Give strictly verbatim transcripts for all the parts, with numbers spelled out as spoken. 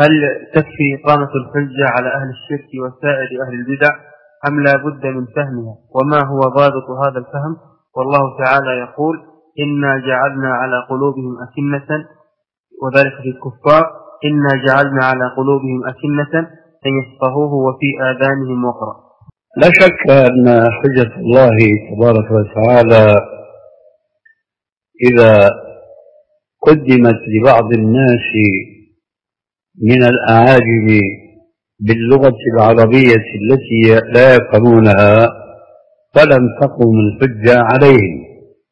هل تكفي إقامة الحجة على أهل الشرك وسائر أهل البدع أم لا بد من فهمها؟ وما هو ضابط هذا الفهم؟ والله تعالى يقول إنا جعلنا على قلوبهم أكنة، وذلك في الكفار، إنا جعلنا على قلوبهم أكنة أن يفقهوه وفي آذانهم وقرا. لا شك أن حجة الله تبارك وتعالى إذا قدمت لبعض الناس من الأعاجم باللغة العربية التي لا يفهمونها فلم تقم الحجة عليهم.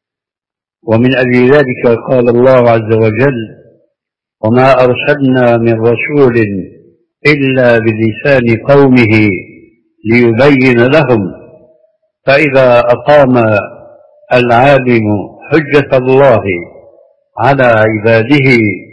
ومن أجل ذلك قال الله عز وجل: وما أرسلنا من رسول إلا بلسان قومه ليبين لهم. فإذا أقام العالم حجة الله على عباده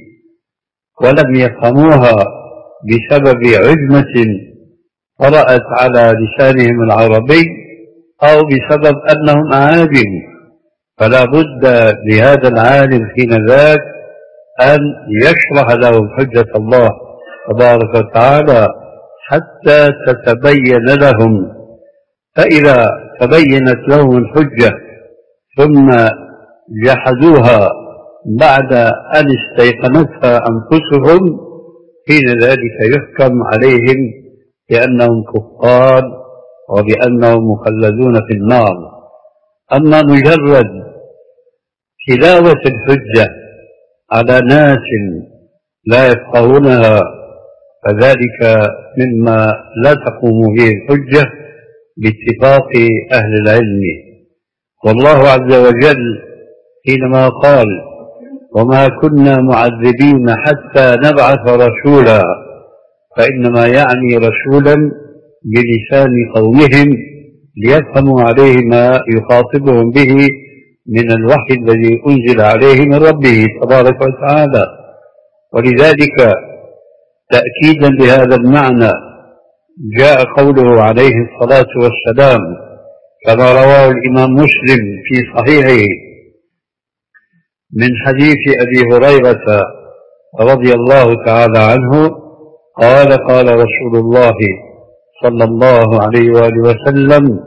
ولم يفهموها بسبب عجمة طرأت على لسانهم العربي أو بسبب أنهم أعاجم، فلا بد لهذا العالم حين ذاك أن يشرح لهم حجة الله تبارك وتعالى حتى تتبين لهم. فإذا تبينت لهم الحجة ثم جحدوها بعد أن استيقنتها أنفسهم حين ذلك يحكم عليهم بأنهم كفار وبأنهم مخلدون في النار. أما مجرد تلاوة الحجة على ناس لا يفقهونها فذلك مما لا تقوم به الحجة باتفاق أهل العلم. والله عز وجل حينما قال: وما كنا معذبين حتى نبعث رسولا، فإنما يعني رسولا بلسان قومهم ليفهموا عليه ما يخاطبهم به من الوحي الذي أنزل عليه من ربه تبارك وتعالى. ولذلك تأكيدا لهذا المعنى جاء قوله عليه الصلاة والسلام كما رواه الإمام مسلم في صحيحه من حديث أبي هريرة رضي الله تعالى عنه قال: قال رسول الله صلى الله عليه وآله وسلم: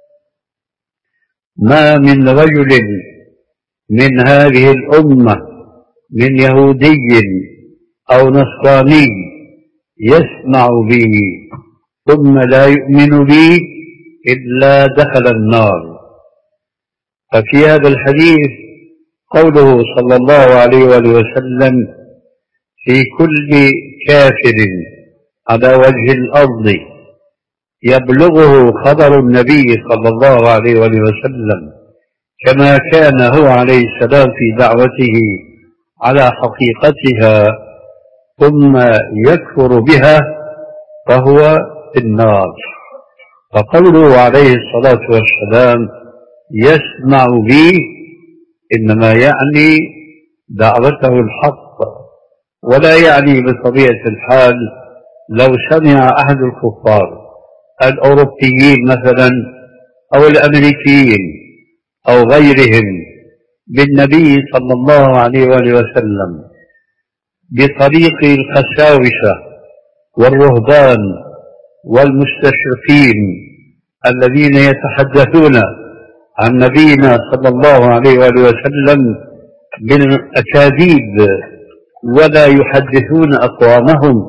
ما من رجل من هذه الأمة من يهودي أو نصراني يسمع بي ثم لا يؤمن بي إلا دخل النار. ففي هذا الحديث قوله صلى الله عليه وآله وسلم: في كل كافر على وجه الأرض يبلغه خبر النبي صلى الله عليه وآله وسلم كما كان هو عليه السلام في دعوته على حقيقتها ثم يكفر بها فهو في النار. فقوله عليه الصلاة والسلام يسمع بي إنما يعني دعوته الحق، ولا يعني بطبيعة الحال لو سمع أحد الكفار الأوروبيين مثلا أو الأمريكيين أو غيرهم بالنبي صلى الله عليه وآله وسلم بطريق القساوسة والرهبان والمستشرقين الذين يتحدثون عن نبينا صلى الله عليه وآله وسلم بالأكاذيب ولا يحدثون أقوامهم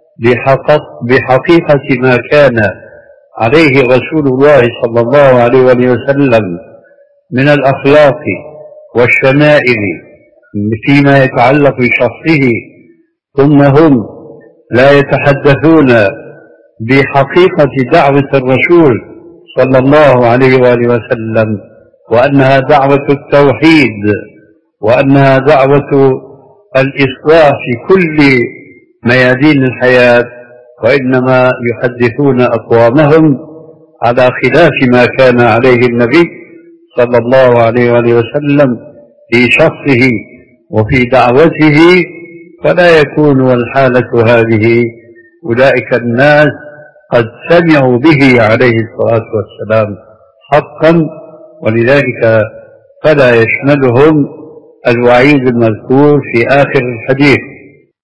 بحقيقة ما كان عليه رسول الله صلى الله عليه وآله وسلم من الأخلاق والشمائل فيما يتعلق بشخصه، ثم هم لا يتحدثون بحقيقة دعوة الرسول صلى الله عليه وآله وسلم وأنها دعوة التوحيد وأنها دعوة الإصلاح في كل ميادين الحياة، وإنما يحدثون أقوامهم على خلاف ما كان عليه النبي صلى الله عليه وآله وسلم في شخصه وفي دعوته. فلا يكون الحالة هذه أولئك الناس قد سمعوا به عليه الصلاة والسلام حقا، ولذلك فلا يشملهم الوعيد المذكور في آخر الحديث.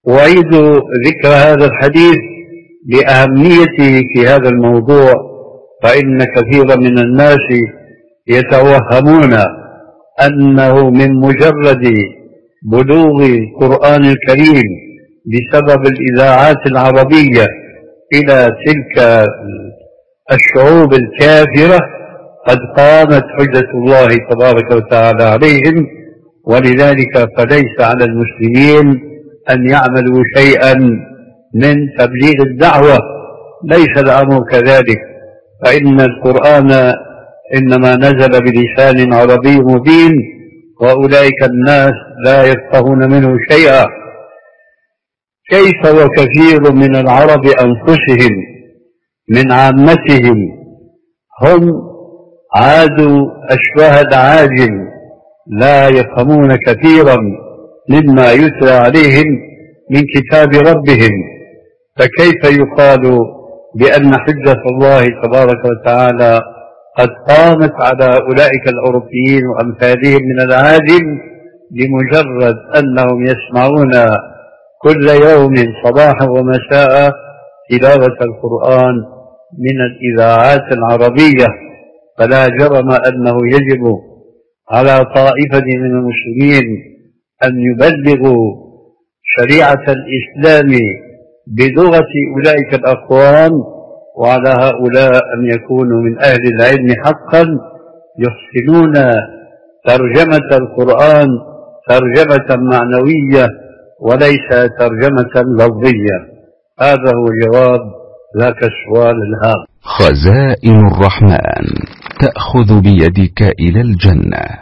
أعيد ذكر هذا الحديث لأهميته في هذا الموضوع، فإن كثيرا من الناس يتوهمون أنه من مجرد بلوغ القرآن الكريم بسبب الإذاعات العربية إلى تلك الشعوب الكافرة قد قامت حجة الله تبارك وتعالى عليهم، ولذلك فليس على المسلمين أن يعملوا شيئا من تبليغ الدعوة، ليس الأمر كذلك، فإن القرآن إنما نزل بلسان عربي مبين، وأولئك الناس لا يفقهون منه شيئا. كيف وكثير من العرب أنفسهم من عامتهم هم عادوا أشباه العاجم، لا يفهمون كثيرا مما يتلى عليهم من كتاب ربهم، فكيف يقال بأن حجة الله تبارك وتعالى قد قامت على أولئك الأوروبيين وأمثالهم من العاجم لمجرد أنهم يسمعون كل يوم صباحا ومساء تلاوة القرآن من الإذاعات العربية؟ فلا جرم أنه يجب على طائفة من المسلمين أن يبلغوا شريعة الإسلام بلغة أولئك الأقوام، وعلى هؤلاء أن يكونوا من أهل العلم حقا يحسنون ترجمة القرآن ترجمة معنوية وليس ترجمة لفظية. هذا هو جواب ذاك السؤال الهام. خزائن الرحمن تأخذ بيدك إلى الجنة.